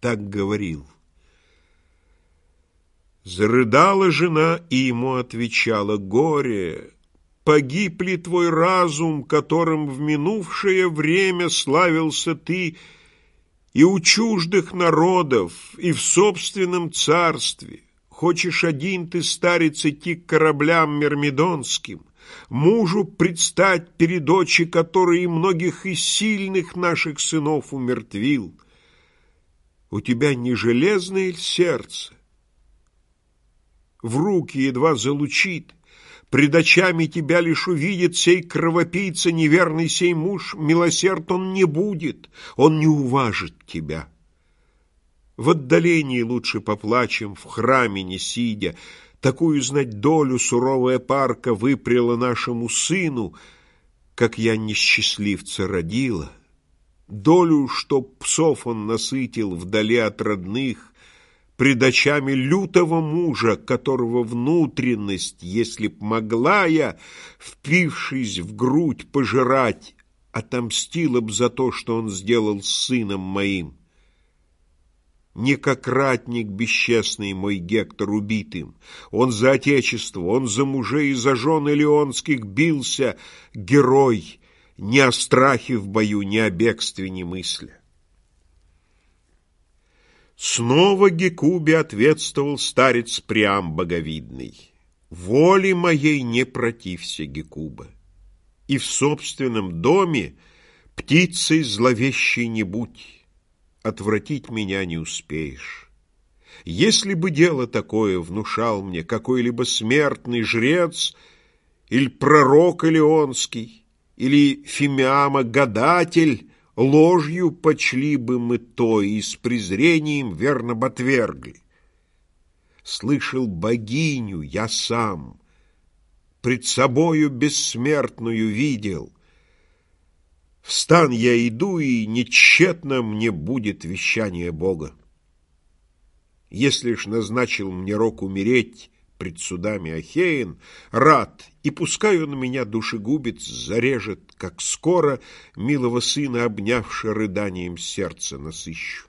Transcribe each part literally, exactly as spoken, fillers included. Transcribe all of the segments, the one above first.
так говорил. Зарыдала жена и ему отвечала: «Горе! Погиб ли твой разум, которым в минувшее время славился ты и у чуждых народов, и в собственном царстве? Хочешь один ты, старец, идти к кораблям мирмидонским, мужу предстать перед очи, который многих и сильных наших сынов умертвил? У тебя не железное ль сердце? В руки едва залучит, пред очами тебя лишь увидит сей кровопийца, неверный сей муж, милосерд он не будет, он не уважит тебя. В отдалении лучше поплачем, в храме не сидя. Такую, знать, долю суровая парка выпрела нашему сыну, как я несчастливца родила. Долю, чтоб псов он насытил вдали от родных, пред очами лютого мужа, которого внутренность, если б могла я, впившись в грудь, пожирать, отомстила б за то, что он сделал с сыном моим. Не как ратник бесчестный мой Гектор убитым, он за отечество, он за мужей и за жен илионских бился, герой, ни о страхе в бою, ни о бегстве не мысля». Снова Гекубе ответствовал старец Приам боговидный: «Воле моей не протився, Гекуба, и в собственном доме птицей зловещей не будь, отвратить меня не успеешь. Если бы дело такое внушал мне какой-либо смертный жрец, или пророк илионский, или Фимиама гадатель, ложью почли бы мы то и с презрением верно бы отвергли. Слышал богиню я сам, пред собою бессмертную видел. В стан я иду, и нетщетно мне будет вещание Бога. Если ж назначил мне рок умереть пред судами Ахеин, рад, и пускай он меня, душегубец, зарежет, как скоро милого сына, обнявши, рыданием сердце насыщу».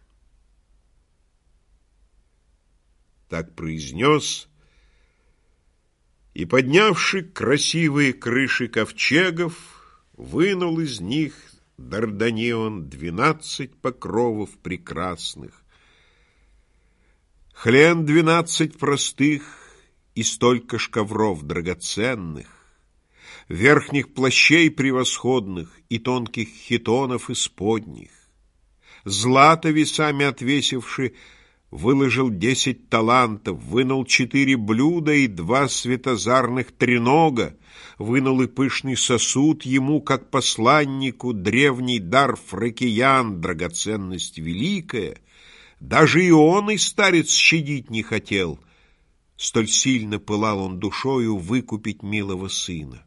Так произнес, и, поднявши красивые крыши ковчегов, вынул из них Дарданион двенадцать покровов прекрасных, хлен двенадцать простых и столько ж ковров драгоценных, верхних плащей превосходных и тонких хитонов исподних. Злато весами отвесивши, выложил десять талантов, вынул четыре блюда и два светозарных тренога, вынул и пышный сосуд ему, как посланнику, древний дар фракиян, драгоценность великая. Даже и он, и старец, щадить не хотел, столь сильно пылал он душою выкупить милого сына.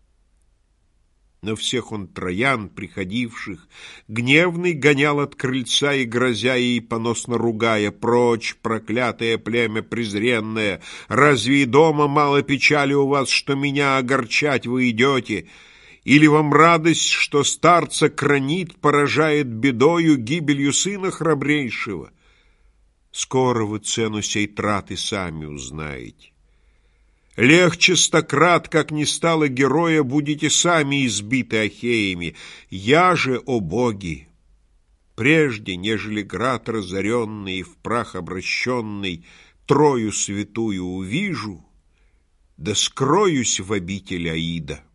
Но всех он троян, приходивших, гневный гонял от крыльца и, грозя ей, поносно ругая: «Прочь, проклятое племя презренное! Разве и дома мало печали у вас, что меня огорчать вы идете? Или вам радость, что старца Кранит поражает бедою, гибелью сына храбрейшего? Скоро вы цену сей траты сами узнаете. Легче стократ, как не стало героя, будете сами избиты ахеями. Я же, о боги, прежде, нежели град разоренный и в прах обращенный, Трою святую увижу, да скроюсь в обитель Аида».